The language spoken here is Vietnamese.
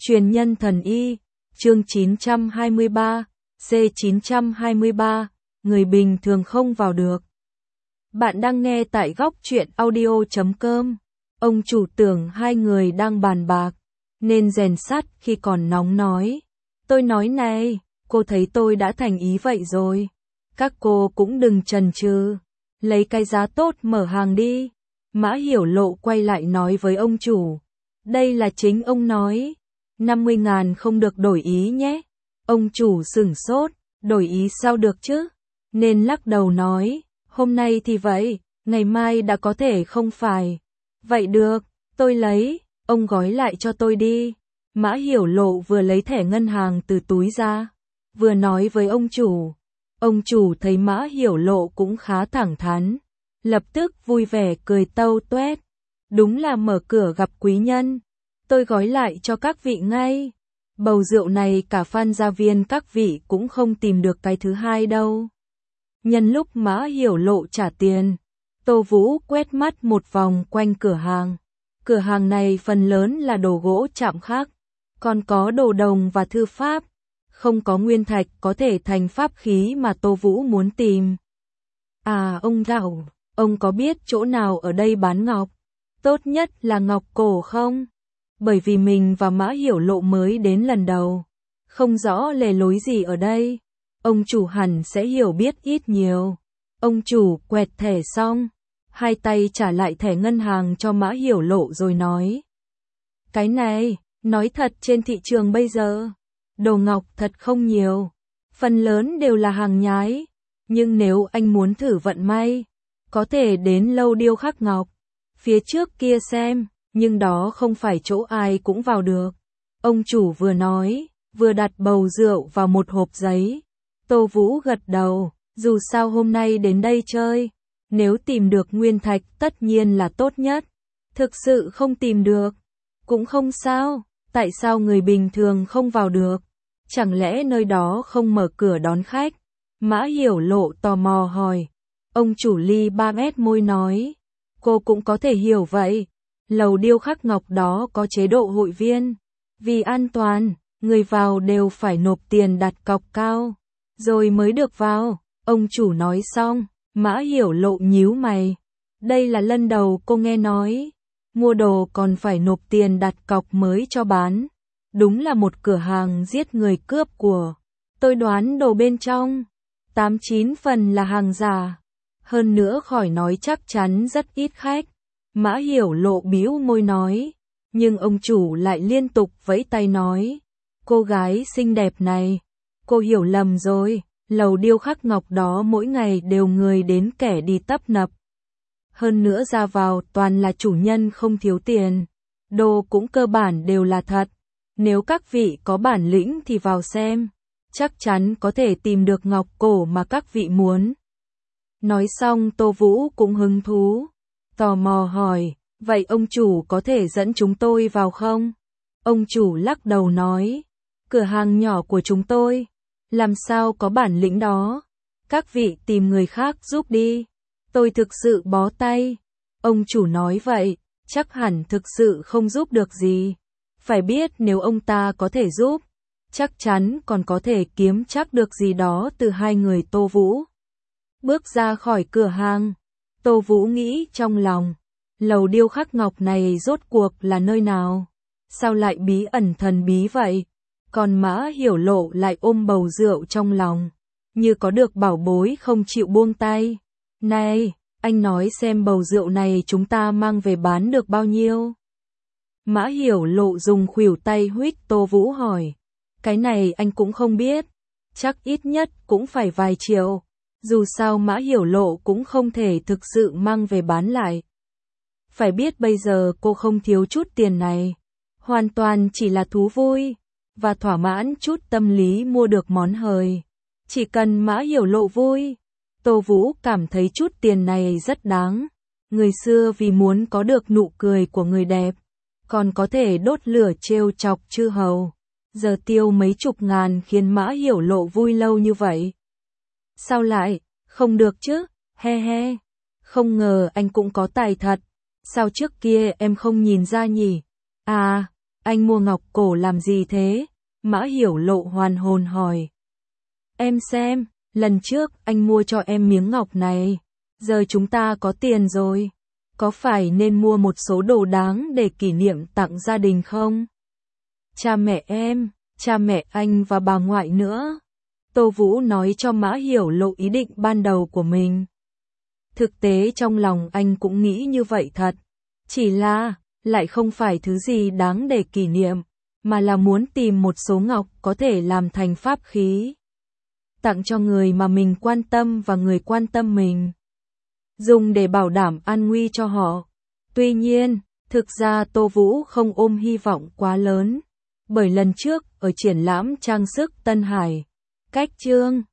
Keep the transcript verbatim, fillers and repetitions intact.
Truyền nhân thần y, chương chín trăm hai mươi ba, C chín trăm hai mươi ba, người bình thường không vào được. Bạn đang nghe tại góc truyện audio chấm com. Ông chủ tưởng hai người đang bàn bạc, nên rèn sắt khi còn nóng nói. Tôi nói này, cô thấy tôi đã thành ý vậy rồi. Các cô cũng đừng chần chừ, lấy cái giá tốt mở hàng đi. Mã Hiểu Lộ quay lại nói với ông chủ. Đây là chính ông nói. năm mươi ngàn không được đổi ý nhé. Ông chủ sửng sốt, đổi ý sao được chứ? Nên lắc đầu nói, hôm nay thì vậy, ngày mai đã có thể không phải. Vậy được, tôi lấy, ông gói lại cho tôi đi. Mã Hiểu Lộ vừa lấy thẻ ngân hàng từ túi ra, vừa nói với ông chủ. Ông chủ thấy Mã Hiểu Lộ cũng khá thẳng thắn, lập tức vui vẻ cười tâu tuét. Đúng là mở cửa gặp quý nhân. Tôi gói lại cho các vị ngay. Bầu rượu này cả Phan gia viên các vị cũng không tìm được cái thứ hai đâu. Nhân lúc Mã Hiểu Lộ trả tiền, Tô Vũ quét mắt một vòng quanh cửa hàng. Cửa hàng này phần lớn là đồ gỗ chạm khắc, còn có đồ đồng và thư pháp. Không có nguyên thạch có thể thành pháp khí mà Tô Vũ muốn tìm. À ông Gạo, ông có biết chỗ nào ở đây bán ngọc? Tốt nhất là ngọc cổ không? Bởi vì mình và Mã Hiểu Lộ mới đến lần đầu, không rõ lề lối gì ở đây. Ông chủ hẳn sẽ hiểu biết ít nhiều. Ông chủ quẹt thẻ xong, hai tay trả lại thẻ ngân hàng cho Mã Hiểu Lộ rồi nói. Cái này, nói thật trên thị trường bây giờ, đồ ngọc thật không nhiều. Phần lớn đều là hàng nhái. Nhưng nếu anh muốn thử vận may, có thể đến lâu điêu khắc ngọc phía trước kia xem. Nhưng đó không phải chỗ ai cũng vào được. Ông chủ vừa nói, vừa đặt bầu rượu vào một hộp giấy. Tô Vũ gật đầu, dù sao hôm nay đến đây chơi, nếu tìm được nguyên thạch tất nhiên là tốt nhất. Thực sự không tìm được, cũng không sao, tại sao người bình thường không vào được? Chẳng lẽ nơi đó không mở cửa đón khách? Mã Hiểu Lộ tò mò hỏi. Ông chủ ly ba mét môi nói, cô cũng có thể hiểu vậy. Lầu điêu khắc ngọc đó có chế độ hội viên. Vì an toàn, người vào đều phải nộp tiền đặt cọc cao, rồi mới được vào. Ông chủ nói xong, Mã Hiểu Lộ nhíu mày. Đây là lần đầu cô nghe nói, mua đồ còn phải nộp tiền đặt cọc mới cho bán. Đúng là một cửa hàng giết người cướp của. Tôi đoán đồ bên trong, tám chín phần là hàng giả. Hơn nữa khỏi nói chắc chắn rất ít khách. Mã Hiểu Lộ bĩu môi nói, nhưng ông chủ lại liên tục vẫy tay nói, cô gái xinh đẹp này, cô hiểu lầm rồi, lầu điêu khắc ngọc đó mỗi ngày đều người đến kẻ đi tấp nập. Hơn nữa ra vào toàn là chủ nhân không thiếu tiền, đồ cũng cơ bản đều là thật, nếu các vị có bản lĩnh thì vào xem, chắc chắn có thể tìm được ngọc cổ mà các vị muốn. Nói xong Tô Vũ cũng hứng thú. Tò mò hỏi, vậy ông chủ có thể dẫn chúng tôi vào không? Ông chủ lắc đầu nói, cửa hàng nhỏ của chúng tôi, làm sao có bản lĩnh đó? Các vị tìm người khác giúp đi, tôi thực sự bó tay. Ông chủ nói vậy, chắc hẳn thực sự không giúp được gì. Phải biết nếu ông ta có thể giúp, chắc chắn còn có thể kiếm chắc được gì đó từ hai người Tô Vũ. Bước ra khỏi cửa hàng, Tô Vũ nghĩ trong lòng, lầu điêu khắc ngọc này rốt cuộc là nơi nào? Sao lại bí ẩn thần bí vậy? Còn Mã Hiểu Lộ lại ôm bầu rượu trong lòng, như có được bảo bối không chịu buông tay. Này, anh nói xem bầu rượu này chúng ta mang về bán được bao nhiêu? Mã Hiểu Lộ dùng khuỷu tay huých Tô Vũ hỏi. Cái này anh cũng không biết, chắc ít nhất cũng phải vài triệu. Dù sao Mã Hiểu Lộ cũng không thể thực sự mang về bán lại. Phải biết bây giờ cô không thiếu chút tiền này, hoàn toàn chỉ là thú vui, và thỏa mãn chút tâm lý mua được món hời. Chỉ cần Mã Hiểu Lộ vui, Tô Vũ cảm thấy chút tiền này rất đáng. Người xưa vì muốn có được nụ cười của người đẹp, còn có thể đốt lửa trêu chọc chư hầu. Giờ tiêu mấy chục ngàn khiến Mã Hiểu Lộ vui lâu như vậy. Sao lại, không được chứ, he he, không ngờ anh cũng có tài thật, sao trước kia em không nhìn ra nhỉ? À, Anh mua ngọc cổ làm gì thế? Mã Hiểu Lộ hoàn hồn hỏi. Em xem, lần trước anh mua cho em miếng ngọc này, giờ chúng ta có tiền rồi, có phải nên mua một số đồ đáng để kỷ niệm tặng gia đình không? Cha mẹ em, cha mẹ anh và bà ngoại nữa. Tô Vũ nói cho Mã Hiểu Lộ ý định ban đầu của mình. Thực tế trong lòng anh cũng nghĩ như vậy thật, chỉ là lại không phải thứ gì đáng để kỷ niệm, mà là muốn tìm một số ngọc có thể làm thành pháp khí, tặng cho người mà mình quan tâm và người quan tâm mình, dùng để bảo đảm an nguy cho họ. Tuy nhiên, thực ra Tô Vũ không ôm hy vọng quá lớn, bởi lần trước ở triển lãm trang sức Tân Hải, cách chương